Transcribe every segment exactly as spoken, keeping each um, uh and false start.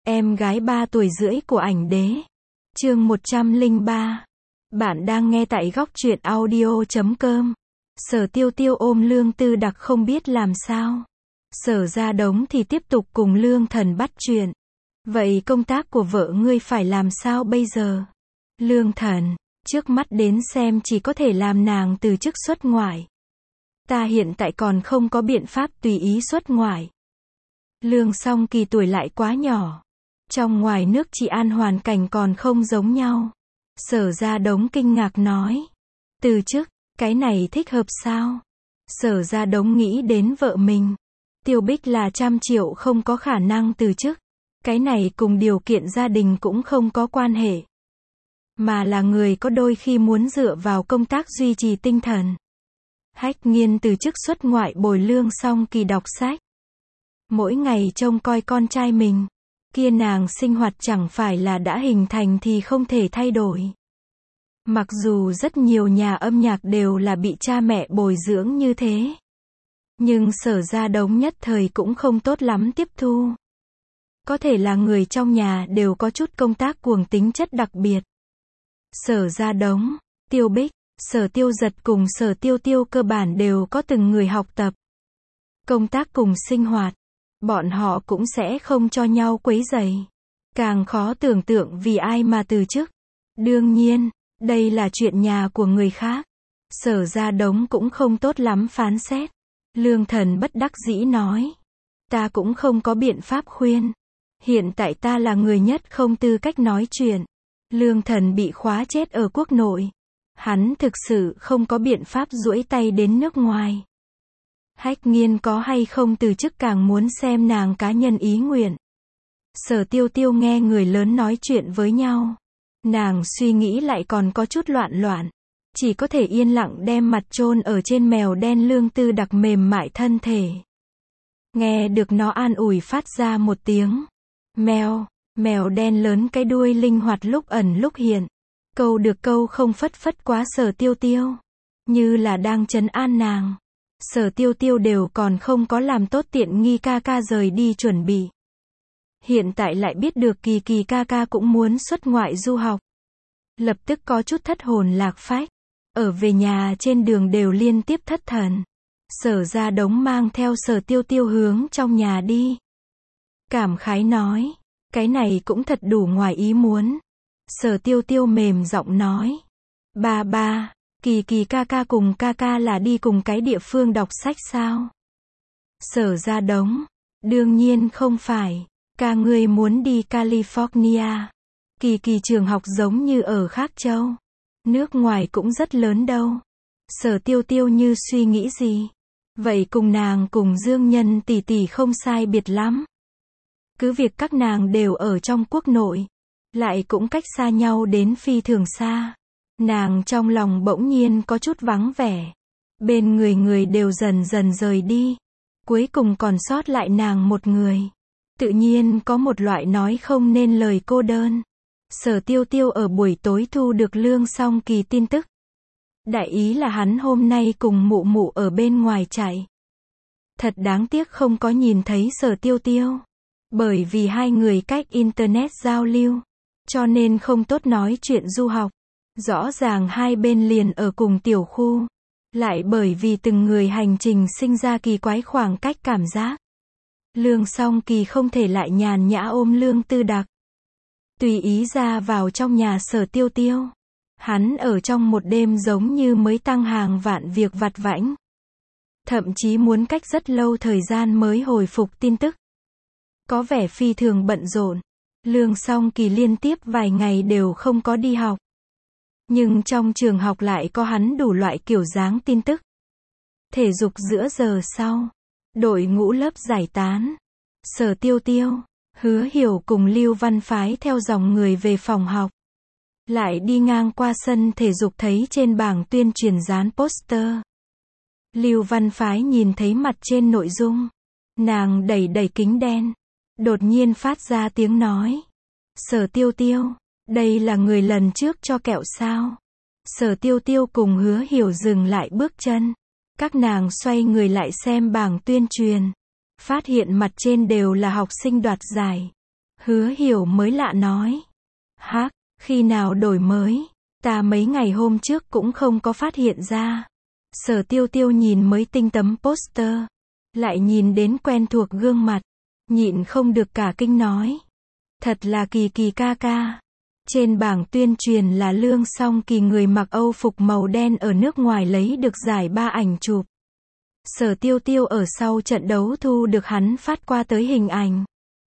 Em gái ba tuổi rưỡi của ảnh đế. Chương một trăm lẻ ba. Bạn đang nghe tại góc truyện audio chấm com. Sở Tiêu Tiêu ôm Lương Tư Đặc không biết làm sao. Sở Gia Đống thì tiếp tục cùng Lương Thần bắt chuyện. Vậy công tác của vợ ngươi phải làm sao bây giờ? Lương Thần, trước mắt đến xem chỉ có thể làm nàng từ chức xuất ngoại. Ta hiện tại còn không có biện pháp tùy ý xuất ngoại. Lương Song Kỳ tuổi lại quá nhỏ. Trong ngoài nước trị an hoàn cảnh còn không giống nhau. Sở Gia Đống kinh ngạc nói. Từ chức, cái này thích hợp sao? Sở Gia Đống nghĩ đến vợ mình. Tiêu Bích là trăm triệu không có khả năng từ chức. Cái này cùng điều kiện gia đình cũng không có quan hệ. Mà là người có đôi khi muốn dựa vào công tác duy trì tinh thần. Hách Nghiên từ chức xuất ngoại bồi Lương Song Kỳ đọc sách. Mỗi ngày trông coi con trai mình. Kia nàng sinh hoạt chẳng phải là đã hình thành thì không thể thay đổi. Mặc dù rất nhiều nhà âm nhạc đều là bị cha mẹ bồi dưỡng như thế. Nhưng Sở Gia Đống nhất thời cũng không tốt lắm tiếp thu. Có thể là người trong nhà đều có chút công tác cuồng tính chất đặc biệt. Sở Gia Đống, Tiêu Bích, Sở Tiêu Giật cùng Sở Tiêu Tiêu cơ bản đều có từng người học tập. Công tác cùng sinh hoạt. Bọn họ cũng sẽ không cho nhau quấy rầy. Càng khó tưởng tượng vì ai mà từ chức. Đương nhiên, đây là chuyện nhà của người khác. Sở Gia Đống cũng không tốt lắm phán xét. Lương Thần bất đắc dĩ nói. Ta cũng không có biện pháp khuyên. Hiện tại ta là người nhất không tư cách nói chuyện. Lương Thần bị khóa chết ở quốc nội. Hắn thực sự không có biện pháp duỗi tay đến nước ngoài. Hách Nghiên có hay không từ chức càng muốn xem nàng cá nhân ý nguyện. Sở Tiêu Tiêu nghe người lớn nói chuyện với nhau. Nàng suy nghĩ lại còn có chút loạn loạn. Chỉ có thể yên lặng đem mặt chôn ở trên mèo đen Lương Tư Đặc mềm mại thân thể. Nghe được nó an ủi phát ra một tiếng. Mèo, mèo đen lớn cái đuôi linh hoạt lúc ẩn lúc hiện. Câu được câu không phất phất quá Sở Tiêu Tiêu. Như là đang trấn an nàng. Sở Tiêu Tiêu đều còn không có làm tốt tiện nghi ca ca rời đi chuẩn bị. Hiện tại lại biết được Kỳ Kỳ ca ca cũng muốn xuất ngoại du học. Lập tức có chút thất hồn lạc phách. Ở về nhà trên đường đều liên tiếp thất thần. Sở Gia Đống mang theo Sở Tiêu Tiêu hướng trong nhà đi. Cảm khái nói. Cái này cũng thật đủ ngoài ý muốn. Sở Tiêu Tiêu mềm giọng nói. Ba ba. Kỳ Kỳ ca ca cùng ca ca là đi cùng cái địa phương đọc sách sao? Sở Gia Đống. Đương nhiên không phải. Ca ngươi muốn đi California. Kỳ Kỳ trường học giống như ở khác châu. Nước ngoài cũng rất lớn đâu. Sở Tiêu Tiêu như suy nghĩ gì? Vậy cùng nàng cùng Dương Nhân tỷ tỷ không sai biệt lắm. Cứ việc các nàng đều ở trong quốc nội. Lại cũng cách xa nhau đến phi thường xa. Nàng trong lòng bỗng nhiên có chút vắng vẻ. Bên người người đều dần dần rời đi. Cuối cùng còn sót lại nàng một người. Tự nhiên có một loại nói không nên lời cô đơn. Sở Tiêu Tiêu ở buổi tối thu được Lương Song Kỳ tin tức. Đại ý là hắn hôm nay cùng mụ mụ ở bên ngoài chạy. Thật đáng tiếc không có nhìn thấy Sở Tiêu Tiêu. Bởi vì hai người cách internet giao lưu. Cho nên không tốt nói chuyện du học. Rõ ràng hai bên liền ở cùng tiểu khu. Lại bởi vì từng người hành trình sinh ra kỳ quái khoảng cách cảm giác. Lương Song Kỳ không thể lại nhàn nhã ôm Lương Tư Đặc. Tùy ý ra vào trong nhà Sở Tiêu Tiêu. Hắn ở trong một đêm giống như mới tăng hàng vạn việc vặt vãnh. Thậm chí muốn cách rất lâu thời gian mới hồi phục tin tức. Có vẻ phi thường bận rộn. Lương Song Kỳ liên tiếp vài ngày đều không có đi học. Nhưng trong trường học lại có hắn đủ loại kiểu dáng tin tức. Thể dục giữa giờ sau. Đội ngũ lớp giải tán. Sở Tiêu Tiêu, Hứa Hiểu cùng Lưu Văn Phái theo dòng người về phòng học. Lại đi ngang qua sân thể dục thấy trên bảng tuyên truyền dán poster. Lưu Văn Phái nhìn thấy mặt trên nội dung. Nàng đẩy đẩy kính đen. Đột nhiên phát ra tiếng nói. Sở Tiêu Tiêu. Đây là người lần trước cho kẹo sao? Sở Tiêu Tiêu cùng Hứa Hiểu dừng lại bước chân. Các nàng xoay người lại xem bảng tuyên truyền. Phát hiện mặt trên đều là học sinh đoạt giải. Hứa Hiểu mới lạ nói. Hắc, khi nào đổi mới? Ta mấy ngày hôm trước cũng không có phát hiện ra. Sở Tiêu Tiêu nhìn mới tinh tấm poster, lại nhìn đến quen thuộc gương mặt, nhịn không được cả kinh nói. Thật là Kỳ Kỳ ca ca. Trên bảng tuyên truyền là Lương Song Kỳ người mặc Âu phục màu đen ở nước ngoài lấy được giải ba ảnh chụp. Sở Tiêu Tiêu ở sau trận đấu thu được hắn phát qua tới hình ảnh.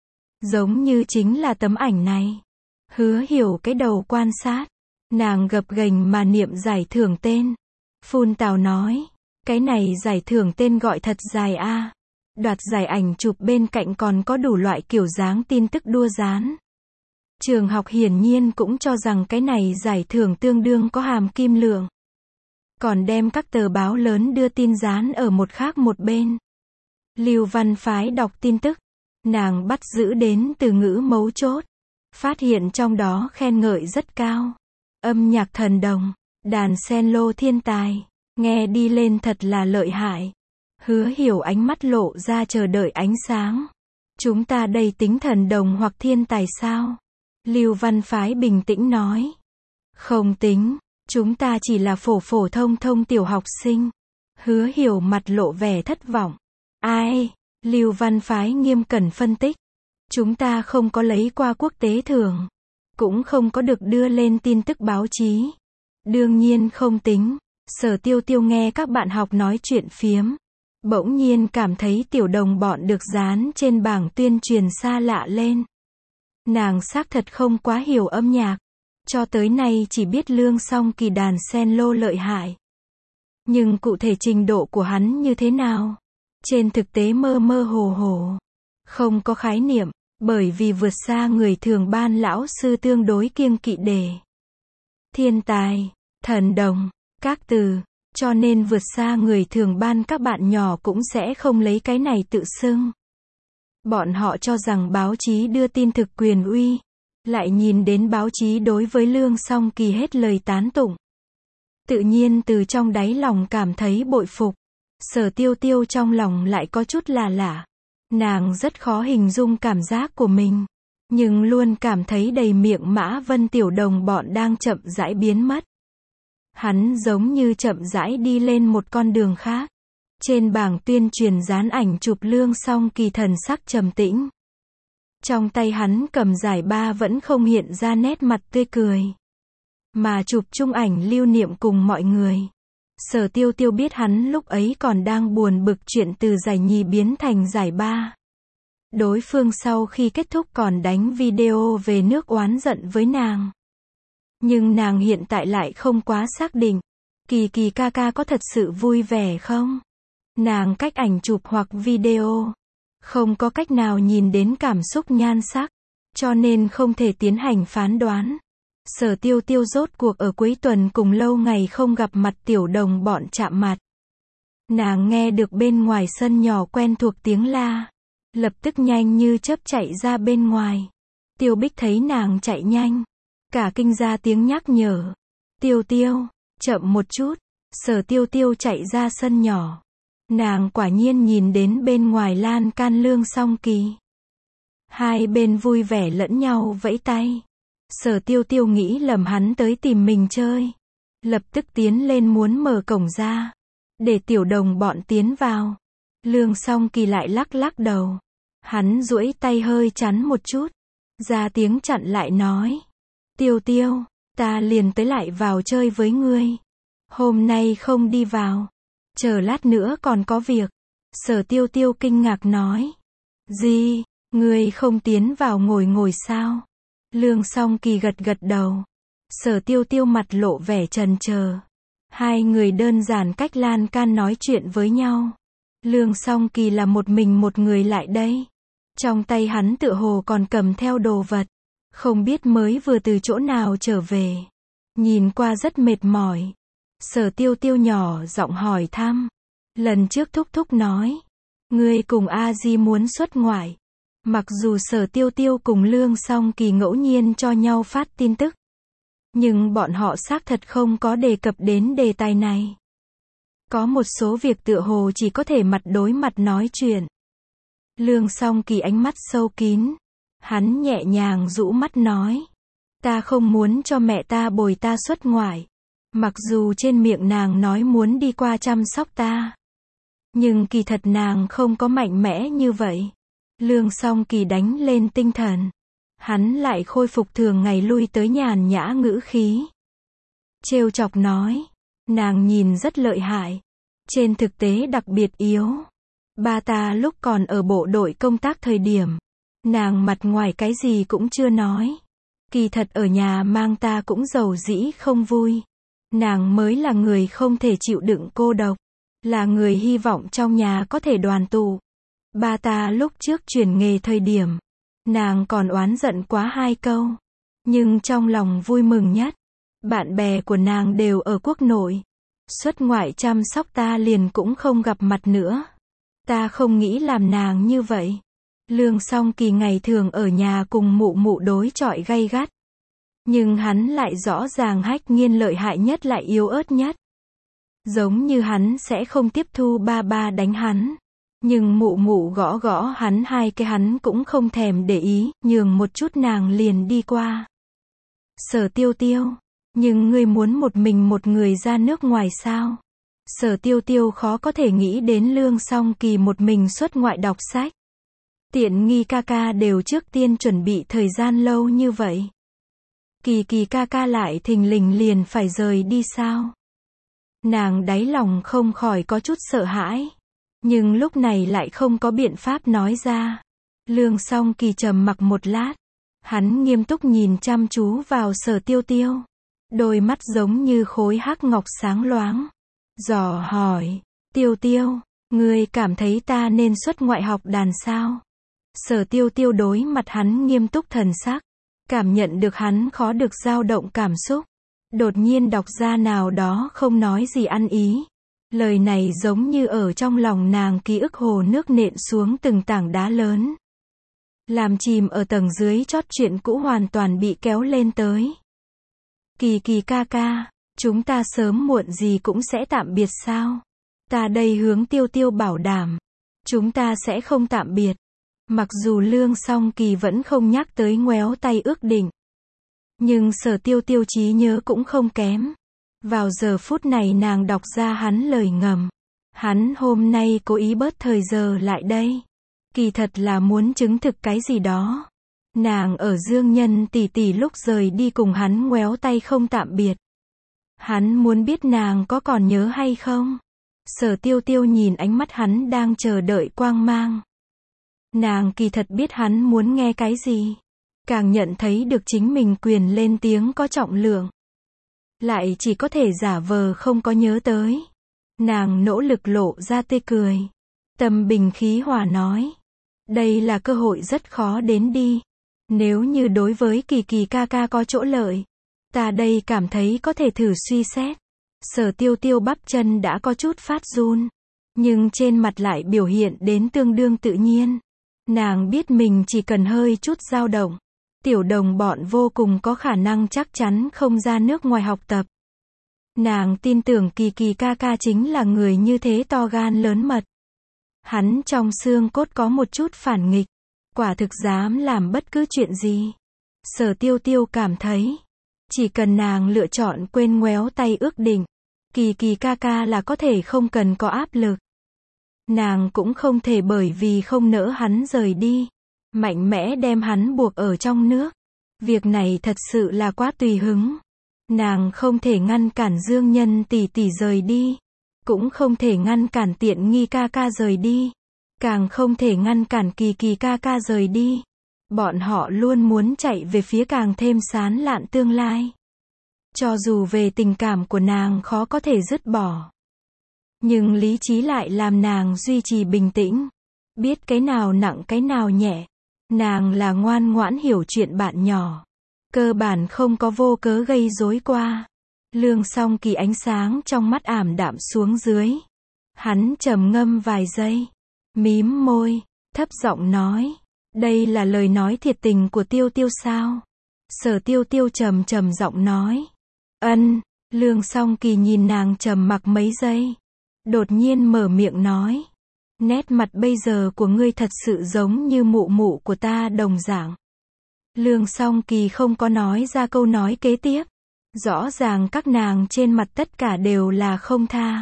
Giống như chính là tấm ảnh này. Hứa Hiểu cái đầu quan sát. Nàng gập ghềnh mà niệm giải thưởng tên. Phun tào nói. Cái này giải thưởng tên gọi thật dài a. Đoạt giải ảnh chụp bên cạnh còn có đủ loại kiểu dáng tin tức đua dán. Trường học hiển nhiên cũng cho rằng cái này giải thưởng tương đương có hàm kim lượng. Còn đem các tờ báo lớn đưa tin dán ở một khác một bên. Lưu Văn Phái đọc tin tức. Nàng bắt giữ đến từ ngữ mấu chốt. Phát hiện trong đó khen ngợi rất cao. Âm nhạc thần đồng, đàn cello thiên tài, nghe đi lên thật là lợi hại. Hứa Hiểu ánh mắt lộ ra chờ đợi ánh sáng. Chúng ta đây tính thần đồng hoặc thiên tài sao? Lưu Văn Phái bình tĩnh nói. Không tính, chúng ta chỉ là phổ phổ thông thông tiểu học sinh. Hứa Hiểu mặt lộ vẻ thất vọng. Ai? Lưu Văn Phái nghiêm cẩn phân tích. Chúng ta không có lấy qua quốc tế thưởng, cũng không có được đưa lên tin tức báo chí. Đương nhiên không tính. Sở Tiêu Tiêu nghe các bạn học nói chuyện phiếm, bỗng nhiên cảm thấy tiểu đồng bọn được dán trên bảng tuyên truyền xa lạ lên. Nàng xác thật không quá hiểu âm nhạc, cho tới nay chỉ biết Lương Song Kỳ đàn cello lợi hại. Nhưng cụ thể trình độ của hắn như thế nào? Trên thực tế mơ mơ hồ hồ, không có khái niệm, bởi vì vượt xa người thường ban lão sư tương đối kiêng kỵ đề. Thiên tài, thần đồng, các từ, cho nên vượt xa người thường ban các bạn nhỏ cũng sẽ không lấy cái này tự xưng. Bọn họ cho rằng báo chí đưa tin thực quyền uy, lại nhìn đến báo chí đối với Lương Song Kỳ hết lời tán tụng. Tự nhiên từ trong đáy lòng cảm thấy bội phục. Sở Tiêu Tiêu trong lòng lại có chút là lạ. Nàng rất khó hình dung cảm giác của mình, nhưng luôn cảm thấy đầy miệng Mã Vân tiểu đồng bọn đang chậm rãi biến mất. Hắn giống như chậm rãi đi lên một con đường khác. Trên bảng tuyên truyền dán ảnh chụp Lương Song Kỳ thần sắc trầm tĩnh. Trong tay hắn cầm giải ba vẫn không hiện ra nét mặt tươi cười, mà chụp chung ảnh lưu niệm cùng mọi người. Sở Tiêu Tiêu biết hắn lúc ấy còn đang buồn bực chuyện từ giải nhì biến thành giải ba. Đối phương sau khi kết thúc còn đánh video về nước oán giận với nàng. Nhưng nàng hiện tại lại không quá xác định. Kỳ Kỳ ca ca có thật sự vui vẻ không? Nàng cách ảnh chụp hoặc video, không có cách nào nhìn đến cảm xúc nhan sắc, cho nên không thể tiến hành phán đoán. Sở Tiêu Tiêu rốt cuộc ở cuối tuần cùng lâu ngày không gặp mặt tiểu đồng bọn chạm mặt. Nàng nghe được bên ngoài sân nhỏ quen thuộc tiếng la, lập tức nhanh như chớp chạy ra bên ngoài. Tiêu Bích thấy nàng chạy nhanh, cả kinh ra tiếng nhắc nhở. Tiêu Tiêu, chậm một chút. Sở Tiêu Tiêu chạy ra sân nhỏ. Nàng quả nhiên nhìn đến bên ngoài lan can Lương Song Kỳ. Hai bên vui vẻ lẫn nhau vẫy tay. Sở Tiêu Tiêu nghĩ lầm hắn tới tìm mình chơi. Lập tức tiến lên muốn mở cổng ra, để tiểu đồng bọn tiến vào. Lương Song Kỳ lại lắc lắc đầu. Hắn duỗi tay hơi chắn một chút, ra tiếng chặn lại nói. Tiêu Tiêu, ta liền tới lại vào chơi với ngươi. Hôm nay không đi vào. Chờ lát nữa còn có việc. Sở Tiêu Tiêu kinh ngạc nói. Gì, ngươi không tiến vào ngồi ngồi sao? Lương Song Kỳ gật gật đầu. Sở Tiêu Tiêu mặt lộ vẻ chần chờ. Hai người đơn giản cách lan can nói chuyện với nhau. Lương Song Kỳ là một mình một người lại đây. Trong tay hắn tựa hồ còn cầm theo đồ vật. Không biết mới vừa từ chỗ nào trở về. Nhìn qua rất mệt mỏi. Sở Tiêu Tiêu nhỏ giọng hỏi thăm. Lần trước Thúc Thúc nói, ngươi cùng A Di muốn xuất ngoại. Mặc dù Sở Tiêu Tiêu cùng Lương Song Kỳ ngẫu nhiên cho nhau phát tin tức, nhưng bọn họ xác thật không có đề cập đến đề tài này. Có một số việc tựa hồ chỉ có thể mặt đối mặt nói chuyện. Lương Song Kỳ ánh mắt sâu kín, Hắn nhẹ nhàng rũ mắt nói. Ta không muốn cho mẹ ta bồi ta xuất ngoại. Mặc dù trên miệng nàng nói muốn đi qua chăm sóc ta. Nhưng kỳ thật nàng không có mạnh mẽ như vậy. Lương Song Kỳ đánh lên tinh thần. Hắn lại khôi phục thường ngày lui tới nhàn nhã ngữ khí. Trêu chọc nói. Nàng nhìn rất lợi hại. Trên thực tế đặc biệt yếu. Ba ta lúc còn ở bộ đội công tác thời điểm. Nàng mặt ngoài cái gì cũng chưa nói. Kỳ thật ở nhà mang ta cũng giàu dĩ không vui. Nàng mới là người không thể chịu đựng cô độc. Là người hy vọng trong nhà có thể đoàn tụ. Ba ta lúc trước chuyển nghề thời điểm. Nàng còn oán giận quá hai câu. Nhưng trong lòng vui mừng nhất. Bạn bè của nàng đều ở quốc nội. Xuất ngoại chăm sóc ta liền cũng không gặp mặt nữa. Ta không nghĩ làm nàng như vậy. Lương Song Kỳ ngày thường ở nhà cùng mụ mụ đối chọi gay gắt. Nhưng hắn lại rõ ràng Hách Nghiên lợi hại nhất lại yếu ớt nhất. Giống như hắn sẽ không tiếp thu ba ba đánh hắn. Nhưng mụ mụ gõ gõ hắn hai cái hắn cũng không thèm để ý, nhường một chút nàng liền đi qua. Sở Tiêu Tiêu, nhưng ngươi muốn một mình một người ra nước ngoài sao? Sở Tiêu Tiêu khó có thể nghĩ đến Lương Song Kỳ một mình xuất ngoại đọc sách. Tiện nghi ca ca đều trước tiên chuẩn bị thời gian lâu như vậy. Kỳ Kỳ ca ca lại thình lình liền phải rời đi sao? Nàng đáy lòng không khỏi có chút sợ hãi. Nhưng lúc này lại không có biện pháp nói ra. Lương Song Kỳ trầm mặc một lát. Hắn nghiêm túc nhìn chăm chú vào Sở Tiêu Tiêu. Đôi mắt giống như khối hắc ngọc sáng loáng. Dò hỏi, Tiêu Tiêu, ngươi cảm thấy ta nên xuất ngoại học đàn sao? Sở Tiêu Tiêu đối mặt hắn nghiêm túc thần sắc. Cảm nhận được hắn khó được dao động cảm xúc. Đột nhiên đọc ra nào đó không nói gì ăn ý. Lời này giống như ở trong lòng nàng ký ức hồ nước nện xuống từng tảng đá lớn. Làm chìm ở tầng dưới chót chuyện cũ hoàn toàn bị kéo lên tới. Kỳ Kỳ ca ca, chúng ta sớm muộn gì cũng sẽ tạm biệt sao? Ta đây hướng Tiêu Tiêu bảo đảm. Chúng ta sẽ không tạm biệt. Mặc dù Lương Song Kỳ vẫn không nhắc tới ngoéo tay ước định. Nhưng Sở Tiêu Tiêu trí nhớ cũng không kém. Vào giờ phút này nàng đọc ra hắn lời ngầm. Hắn hôm nay cố ý bớt thời giờ lại đây. Kỳ thật là muốn chứng thực cái gì đó. Nàng ở Dương Nhân tỷ tỷ lúc rời đi cùng hắn ngoéo tay không tạm biệt. Hắn muốn biết nàng có còn nhớ hay không. Sở Tiêu Tiêu nhìn ánh mắt hắn đang chờ đợi quang mang. Nàng kỳ thật biết hắn muốn nghe cái gì. Càng nhận thấy được chính mình quyền lên tiếng có trọng lượng. Lại chỉ có thể giả vờ không có nhớ tới. Nàng nỗ lực lộ ra tươi cười. Tâm bình khí hòa nói. Đây là cơ hội rất khó đến đi. Nếu như đối với Kỳ Kỳ ca ca có chỗ lợi. Ta đây cảm thấy có thể thử suy xét. Sở Tiêu Tiêu bắp chân đã có chút phát run. Nhưng trên mặt lại biểu hiện đến tương đương tự nhiên. Nàng biết mình chỉ cần hơi chút dao động. Tiểu đồng bọn vô cùng có khả năng chắc chắn không ra nước ngoài học tập. Nàng tin tưởng Kỳ Kỳ ca ca chính là người như thế to gan lớn mật. Hắn trong xương cốt có một chút phản nghịch. Quả thực dám làm bất cứ chuyện gì. Sở Tiêu Tiêu cảm thấy. Chỉ cần nàng lựa chọn quên ngoéo tay ước định. Kỳ Kỳ ca ca là có thể không cần có áp lực. Nàng cũng không thể bởi vì không nỡ hắn rời đi. Mạnh mẽ đem hắn buộc ở trong nước. Việc này thật sự là quá tùy hứng. Nàng không thể ngăn cản Dương Nhân tỷ tỷ rời đi. Cũng không thể ngăn cản tiện nghi ca ca rời đi. Càng không thể ngăn cản Kỳ Kỳ ca ca rời đi. Bọn họ luôn muốn chạy về phía càng thêm sán lạn tương lai. Cho dù về tình cảm của nàng khó có thể dứt bỏ. Nhưng lý trí lại làm nàng duy trì bình tĩnh. Biết cái nào nặng cái nào nhẹ. Nàng là ngoan ngoãn hiểu chuyện bạn nhỏ. Cơ bản không có vô cớ gây rối qua. Lương Song Kỳ ánh sáng trong mắt ảm đạm xuống dưới. Hắn trầm ngâm vài giây. Mím môi, thấp giọng nói. Đây là lời nói thiệt tình của Tiêu Tiêu sao? Sở Tiêu Tiêu trầm trầm giọng nói. Ân, Lương Song Kỳ nhìn nàng trầm mặc mấy giây. Đột nhiên mở miệng nói. Nét mặt bây giờ của ngươi thật sự giống như mụ mụ của ta đồng dạng. Lương Song Kỳ không có nói ra câu nói kế tiếp. Rõ ràng các nàng trên mặt tất cả đều là không tha.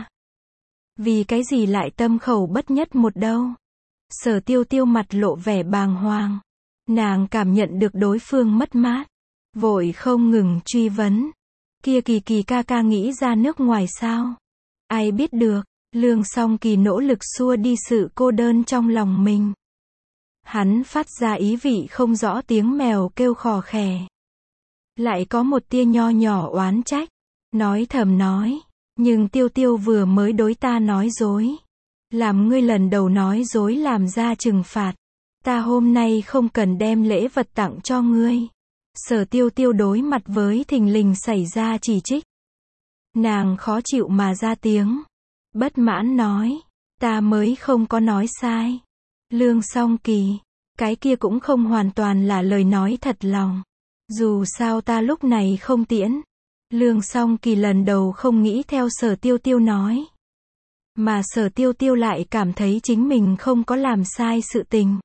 Vì cái gì lại tâm khẩu bất nhất một đâu. Sở Tiêu Tiêu mặt lộ vẻ bàng hoàng. Nàng cảm nhận được đối phương mất mát. Vội không ngừng truy vấn. Kia Kỳ Kỳ ca ca nghĩ ra nước ngoài sao? Ai biết được. Lương Song Kỳ nỗ lực xua đi sự cô đơn trong lòng mình. Hắn phát ra ý vị không rõ tiếng mèo kêu khò khè. Lại có một tia nho nhỏ oán trách. Nói thầm nói. Nhưng Tiêu Tiêu vừa mới đối ta nói dối. Làm ngươi lần đầu nói dối làm ra trừng phạt. Ta hôm nay không cần đem lễ vật tặng cho ngươi. Sở Tiêu Tiêu đối mặt với thình lình xảy ra chỉ trích. Nàng khó chịu mà ra tiếng. Bất mãn nói. Ta mới không có nói sai. Lương Song Kỳ. Cái kia cũng không hoàn toàn là lời nói thật lòng. Dù sao ta lúc này không tiễn. Lương Song Kỳ lần đầu không nghĩ theo Sở Tiêu Tiêu nói. Mà Sở Tiêu Tiêu lại cảm thấy chính mình không có làm sai sự tình.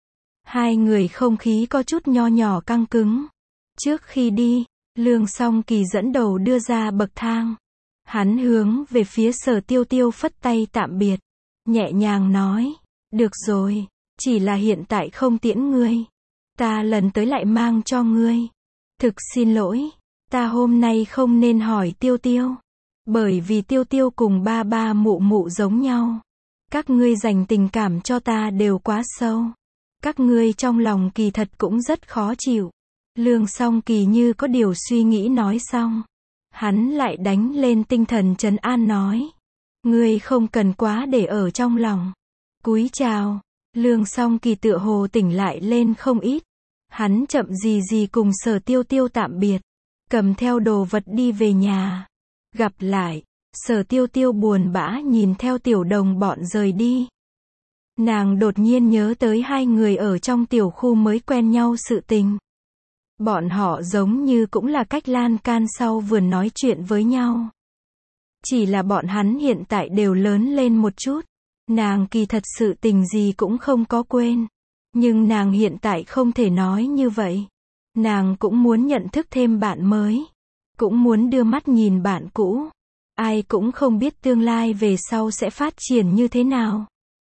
Hai người không khí có chút nho nhỏ căng cứng. Trước khi đi, Lương Song Kỳ dẫn đầu đưa ra bậc thang. Hắn hướng về phía Sở Tiêu Tiêu phất tay tạm biệt. Nhẹ nhàng nói. Được rồi, chỉ là hiện tại không tiễn ngươi. Ta lần tới lại mang cho ngươi. Thực xin lỗi, ta hôm nay không nên hỏi Tiêu Tiêu. Bởi vì Tiêu Tiêu cùng ba ba mụ mụ giống nhau. Các ngươi dành tình cảm cho ta đều quá sâu. Các ngươi trong lòng kỳ thật cũng rất khó chịu. Lương Song Kỳ như có điều suy nghĩ nói xong. Hắn lại đánh lên tinh thần trấn an nói. Ngươi không cần quá để ở trong lòng. Cúi chào. Lương Song Kỳ tựa hồ tỉnh lại lên không ít. Hắn chậm gì gì cùng Sở Tiêu Tiêu tạm biệt. Cầm theo đồ vật đi về nhà. Gặp lại. Sở Tiêu Tiêu buồn bã nhìn theo tiểu đồng bọn rời đi. Nàng đột nhiên nhớ tới hai người ở trong tiểu khu mới quen nhau sự tình. Bọn họ giống như cũng là cách lan can sau vườn nói chuyện với nhau. Chỉ là bọn hắn hiện tại đều lớn lên một chút. Nàng kỳ thật sự tình gì cũng không có quên. Nhưng nàng hiện tại không thể nói như vậy. Nàng cũng muốn nhận thức thêm bạn mới. Cũng muốn đưa mắt nhìn bạn cũ. Ai cũng không biết tương lai về sau sẽ phát triển như thế nào.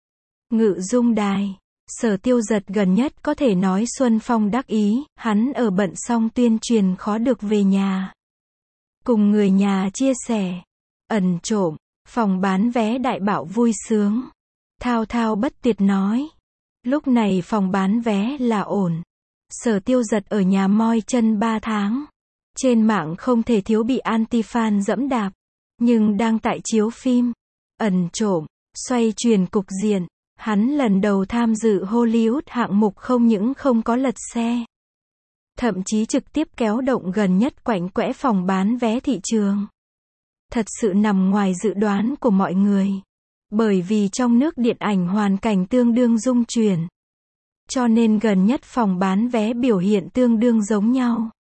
Ngự Dung Đài. Sở Tiêu Giật gần nhất có thể nói Xuân Phong đắc ý, hắn ở bận xong tuyên truyền khó được về nhà. Cùng người nhà chia sẻ. Ẩn trộm. Phòng bán vé đại bạo vui sướng. Thao thao bất tuyệt nói. Lúc này phòng bán vé là ổn. Sở Tiêu Giật ở nhà moi chân ba tháng. Trên mạng không thể thiếu bị anti-fan dẫm đạp. Nhưng đang tại chiếu phim. Ẩn trộm. Xoay chuyển cục diện. Hắn lần đầu tham dự Hollywood hạng mục không những không có lật xe. Thậm chí trực tiếp kéo động gần nhất quạnh quẽ phòng bán vé thị trường. Thật sự nằm ngoài dự đoán của mọi người. Bởi vì trong nước điện ảnh hoàn cảnh tương đương dung chuyển. Cho nên gần nhất phòng bán vé biểu hiện tương đương giống nhau.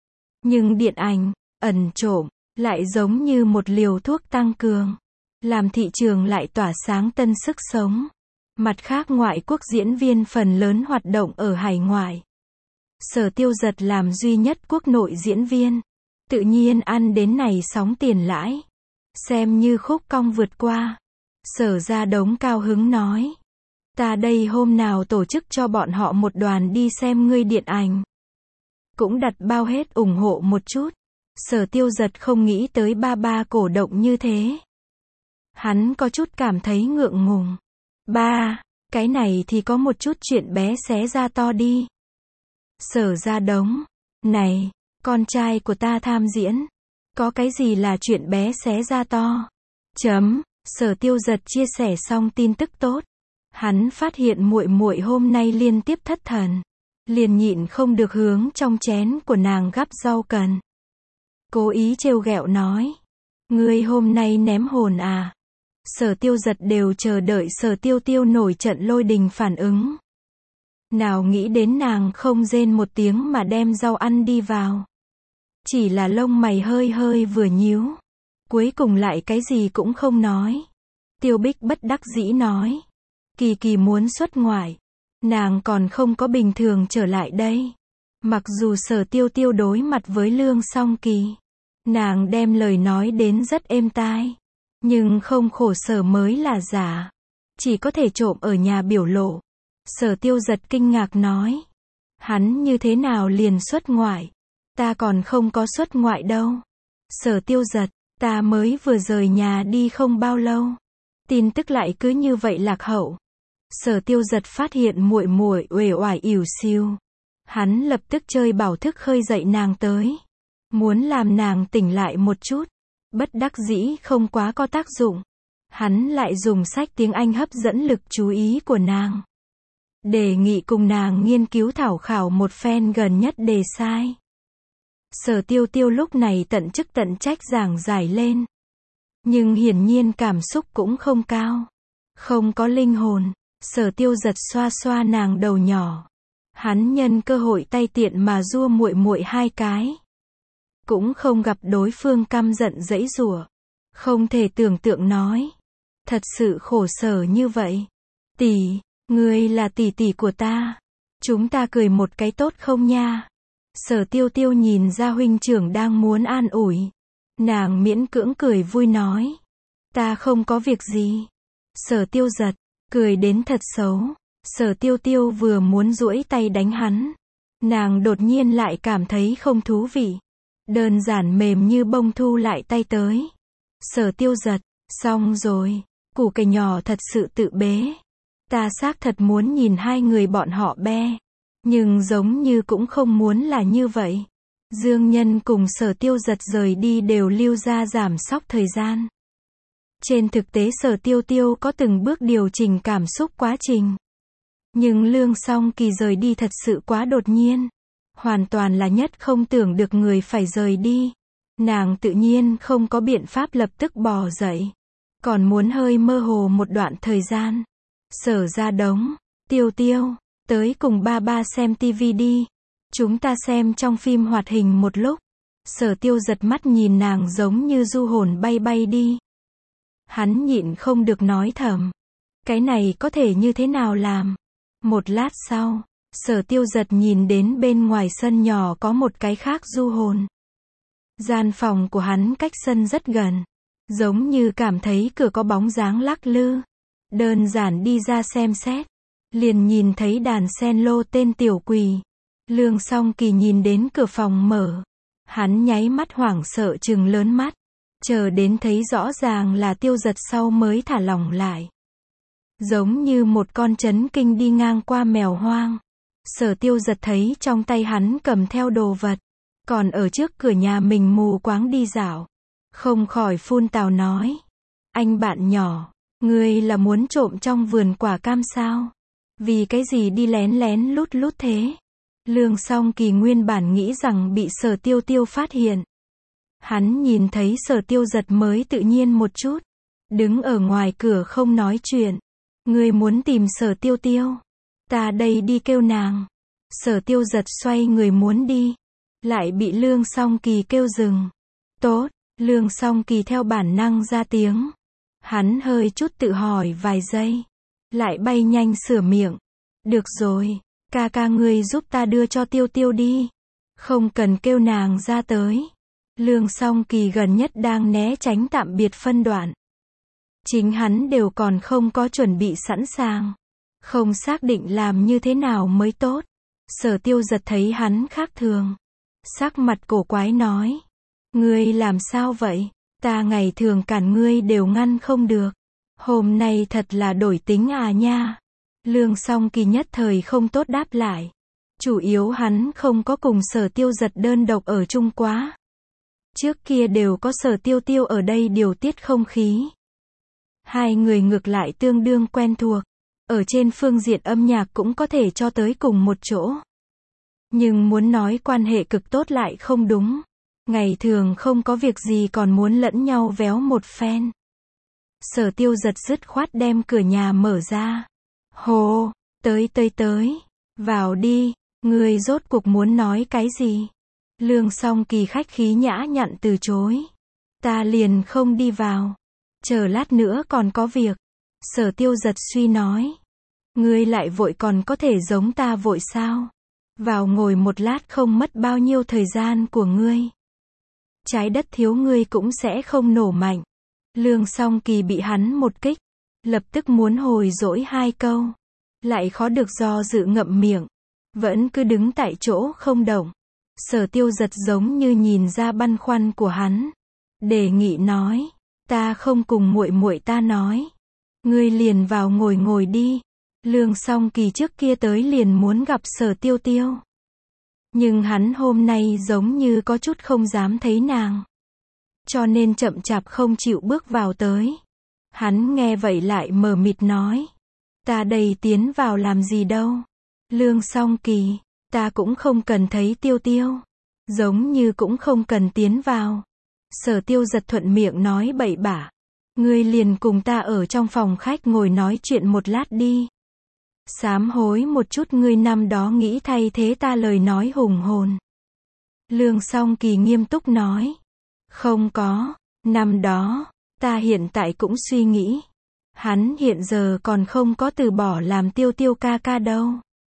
Nhưng điện ảnh, ẩn trộm, lại giống như một liều thuốc tăng cường. Làm thị trường lại tỏa sáng tân sức sống. Mặt khác ngoại quốc diễn viên phần lớn hoạt động ở hải ngoại. Sở Tiêu Giật làm duy nhất quốc nội diễn viên. Tự nhiên ăn đến này sóng tiền lãi. Xem như khúc cong vượt qua. Sở Gia Đống cao hứng nói. Ta đây hôm nào tổ chức cho bọn họ một đoàn đi xem ngươi điện ảnh. Cũng đặt bao hết ủng hộ một chút. Sở Tiêu Giật không nghĩ tới ba ba cổ động như thế. Hắn có chút cảm thấy ngượng ngùng. Ba, cái này thì có một chút chuyện bé xé ra to đi. Sở Gia Đống. Này, con trai của ta tham diễn. Có cái gì là chuyện bé xé ra to? Chấm. Sở Tiêu Giật chia sẻ xong tin tức tốt. Hắn phát hiện muội muội hôm nay liên tiếp thất thần. Liền nhịn không được hướng trong chén của nàng gắp rau cần. Cố ý trêu ghẹo nói. Ngươi hôm nay ném hồn à? Sở Tiêu Giật đều chờ đợi Sở Tiêu Tiêu nổi trận lôi đình phản ứng. Nào nghĩ đến nàng không rên một tiếng mà đem rau ăn đi vào. Chỉ là lông mày hơi hơi vừa nhíu. Cuối cùng lại cái gì cũng không nói. Tiêu Bích bất đắc dĩ nói. Kỳ Kỳ muốn xuất ngoại. Nàng còn không có bình thường trở lại đây. Mặc dù Sở Tiêu Tiêu đối mặt với Lương Song Kỳ, nàng đem lời nói đến rất êm tai, nhưng không khổ sở mới là giả, chỉ có thể trộm ở nhà biểu lộ. Sở Tiêu Giật kinh ngạc nói, hắn như thế nào liền xuất ngoại, ta còn không có xuất ngoại đâu. Sở Tiêu Giật, ta mới vừa rời nhà đi không bao lâu, tin tức lại cứ như vậy lạc hậu. Sở Tiêu Giật phát hiện muội muội uể oải ỉu xìu, hắn lập tức chơi bảo thức khơi dậy nàng tới, muốn làm nàng tỉnh lại một chút, bất đắc dĩ không quá có tác dụng. Hắn lại dùng sách tiếng Anh hấp dẫn lực chú ý của nàng, đề nghị cùng nàng nghiên cứu thảo khảo một phen gần nhất đề sai. Sở Tiêu Tiêu lúc này tận chức tận trách giảng giải lên, nhưng hiển nhiên cảm xúc cũng không cao, không có linh hồn. Sở Tiêu Giật xoa xoa nàng đầu nhỏ, hắn nhân cơ hội tay tiện mà giua muội muội hai cái, cũng không gặp đối phương căm giận giãy giụa, không thể tưởng tượng nói, thật sự khổ sở như vậy. Tỷ, ngươi là tỷ tỷ của ta, chúng ta cười một cái tốt không nha? Sở Tiêu Tiêu nhìn ra huynh trưởng đang muốn an ủi, nàng miễn cưỡng cười vui nói, ta không có việc gì. Sở Tiêu Giật cười đến thật xấu. Sở Tiêu Tiêu vừa muốn duỗi tay đánh hắn, nàng đột nhiên lại cảm thấy không thú vị, đơn giản mềm như bông thu lại tay tới. Sở Tiêu Giật, xong rồi, củ cải nhỏ thật sự tự bế. Ta xác thật muốn nhìn hai người bọn họ be, nhưng giống như cũng không muốn là như vậy. Dương Nhân cùng Sở Tiêu Giật rời đi đều lưu ra giảm sóc thời gian. Trên thực tế Sở Tiêu Tiêu có từng bước điều chỉnh cảm xúc quá trình, nhưng Lương Song Kỳ rời đi thật sự quá đột nhiên, hoàn toàn là nhất không tưởng được người phải rời đi. Nàng tự nhiên không có biện pháp lập tức bò dậy, còn muốn hơi mơ hồ một đoạn thời gian. Sở Gia Đống, Tiêu Tiêu, tới cùng ba ba xem tivi đi, chúng ta xem trong phim hoạt hình một lúc. Sở Tiêu Giật mắt nhìn nàng giống như du hồn bay bay đi. Hắn nhịn không được nói thầm, cái này có thể như thế nào làm? Một lát sau, Sở Tiêu Giật nhìn đến bên ngoài sân nhỏ có một cái khác du hồn. Gian phòng của hắn cách sân rất gần, giống như cảm thấy cửa có bóng dáng lắc lư. Đơn giản đi ra xem xét, liền nhìn thấy đàn sen lô tên Tiểu Quỳ. Lương Song Kỳ nhìn đến cửa phòng mở, hắn nháy mắt hoảng sợ trừng lớn mắt, chờ đến thấy rõ ràng là Tiêu Giật sau mới thả lỏng lại. Giống như một con chấn kinh đi ngang qua mèo hoang. Sở Tiêu Giật thấy trong tay hắn cầm theo đồ vật, còn ở trước cửa nhà mình mù quáng đi dạo, không khỏi phun tào nói, anh bạn nhỏ, ngươi là muốn trộm trong vườn quả cam sao? Vì cái gì đi lén lén lút lút thế? Lương Song Kỳ nguyên bản nghĩ rằng bị Sở Tiêu Tiêu phát hiện. Hắn nhìn thấy Sở Tiêu Giật mới tự nhiên một chút, đứng ở ngoài cửa không nói chuyện. Ngươi muốn tìm Sở Tiêu Tiêu? Ta đây đi kêu nàng. Sở Tiêu Giật xoay người muốn đi, lại bị Lương Song Kỳ kêu dừng. Tốt, Lương Song Kỳ theo bản năng ra tiếng. Hắn hơi chút tự hỏi vài giây, lại bay nhanh sửa miệng. Được rồi, ca ca ngươi giúp ta đưa cho Tiêu Tiêu đi, không cần kêu nàng ra tới. Lương Song Kỳ gần nhất đang né tránh tạm biệt phân đoạn. Chính hắn đều còn không có chuẩn bị sẵn sàng, không xác định làm như thế nào mới tốt. Sở Tiêu Giật thấy hắn khác thường, sắc mặt cổ quái nói, ngươi làm sao vậy? Ta ngày thường cản ngươi đều ngăn không được, hôm nay thật là đổi tính à nha. Lương Song Kỳ nhất thời không tốt đáp lại, chủ yếu hắn không có cùng Sở Tiêu Giật đơn độc ở chung quá. Trước kia đều có Sở Tiêu Tiêu ở đây điều tiết không khí. Hai người ngược lại tương đương quen thuộc, ở trên phương diện âm nhạc cũng có thể cho tới cùng một chỗ. Nhưng muốn nói quan hệ cực tốt lại không đúng. Ngày thường không có việc gì còn muốn lẫn nhau véo một phen. Sở Tiêu Giật dứt khoát đem cửa nhà mở ra. Hồ, tới tới tới, vào đi, ngươi rốt cuộc muốn nói cái gì? Lương Song Kỳ khách khí nhã nhặn từ chối. Ta liền không đi vào, chờ lát nữa còn có việc. Sở Tiêu Giật suy nói, ngươi lại vội còn có thể giống ta vội sao? Vào ngồi một lát không mất bao nhiêu thời gian của ngươi. Trái đất thiếu ngươi cũng sẽ không nổ mạnh. Lương Song Kỳ bị hắn một kích. Lập tức muốn hồi dỗi hai câu. Lại khó được do dự ngậm miệng. Vẫn cứ đứng tại chỗ không động. Sở Tiêu Giật giống như nhìn ra băn khoăn của hắn. Đề nghị nói. Ta không cùng muội muội ta nói. Ngươi liền vào ngồi ngồi đi. Lương Song Kỳ trước kia tới liền muốn gặp Sở Tiêu Tiêu. Nhưng hắn hôm nay giống như có chút không dám thấy nàng. Cho nên chậm chạp không chịu bước vào tới. Hắn nghe vậy lại mờ mịt nói. Ta đây tiến vào làm gì đâu. Lương Song Kỳ, ta cũng không cần thấy Tiêu Tiêu. Giống như cũng không cần tiến vào. Sở Tiêu Giật thuận miệng nói bậy bạ. Ngươi liền cùng ta ở trong phòng khách ngồi nói chuyện một lát đi. Sám hối một chút ngươi năm đó nghĩ thay thế ta lời nói hùng hồn. Lương Song Kỳ nghiêm túc nói. Không có, năm đó, ta hiện tại cũng suy nghĩ. Hắn hiện giờ còn không có từ bỏ làm Tiêu Tiêu ca ca đâu.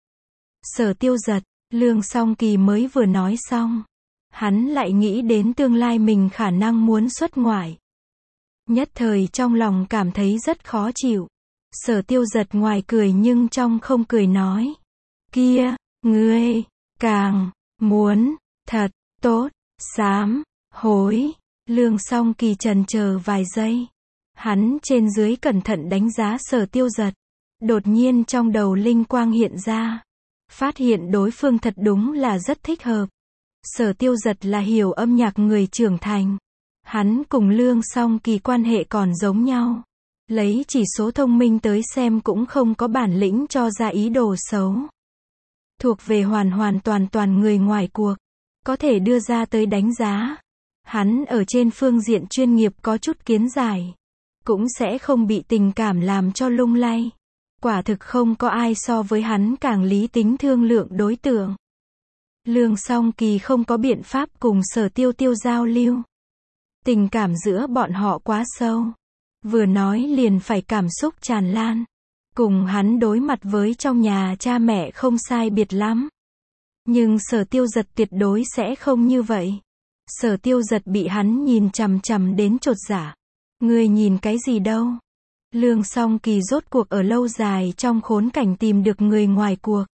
Sở Tiêu Giật, Lương Song Kỳ mới vừa nói xong. Hắn lại nghĩ đến tương lai mình khả năng muốn xuất ngoại. Nhất thời trong lòng cảm thấy rất khó chịu. Sở Tiêu Giật ngoài cười nhưng trong không cười nói. Kia, ngươi, càng, muốn, thật, tốt, sám, hối. Lương Song Kỳ chần chờ vài giây. Hắn trên dưới cẩn thận đánh giá Sở Tiêu Giật. Đột nhiên trong đầu linh quang hiện ra. Phát hiện đối phương thật đúng là rất thích hợp. Sở Tiêu Giật là hiểu âm nhạc người trưởng thành. Hắn cùng Lương Song Kỳ quan hệ còn giống nhau. Lấy chỉ số thông minh tới xem cũng không có bản lĩnh cho ra ý đồ xấu. Thuộc về hoàn hoàn toàn toàn người ngoài cuộc. Có thể đưa ra tới đánh giá. Hắn ở trên phương diện chuyên nghiệp có chút kiến giải. Cũng sẽ không bị tình cảm làm cho lung lay. Quả thực không có ai so với hắn càng lý tính thương lượng đối tượng. Lương Song Kỳ không có biện pháp cùng Sở Tiêu Tiêu giao lưu. Tình cảm giữa bọn họ quá sâu. Vừa nói liền phải cảm xúc tràn lan. Cùng hắn đối mặt với trong nhà cha mẹ không sai biệt lắm. Nhưng Sở Tiêu Giật tuyệt đối sẽ không như vậy. Sở Tiêu Giật bị hắn nhìn chằm chằm đến chột dạ. Ngươi nhìn cái gì đâu? Lương Song Kỳ rốt cuộc ở lâu dài trong khốn cảnh tìm được người ngoài cuộc.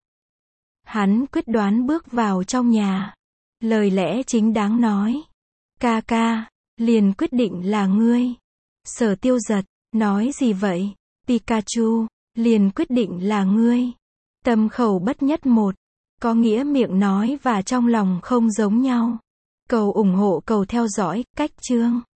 Hắn quyết đoán bước vào trong nhà. Lời lẽ chính đáng nói. Ca ca, liền quyết định là ngươi. Sở Tiêu Giật, nói gì vậy? Pikachu, liền quyết định là ngươi. Tâm khẩu bất nhất một. Có nghĩa miệng nói và trong lòng không giống nhau. Cầu ủng hộ cầu theo dõi, cách chương.